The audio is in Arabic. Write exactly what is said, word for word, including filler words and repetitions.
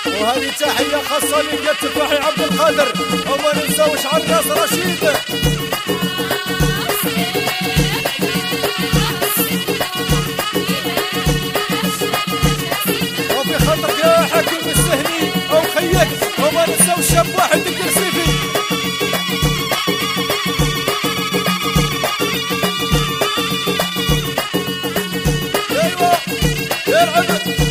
وهذه تحية خاصة لك يا تفاحي عبد القادر، وما ننساوش عراس رشيد. وفي خاطرك يا حكيم السهلي او خيك، وما ننساوش شاب واحد الكرسيفي. ايوه يا العبد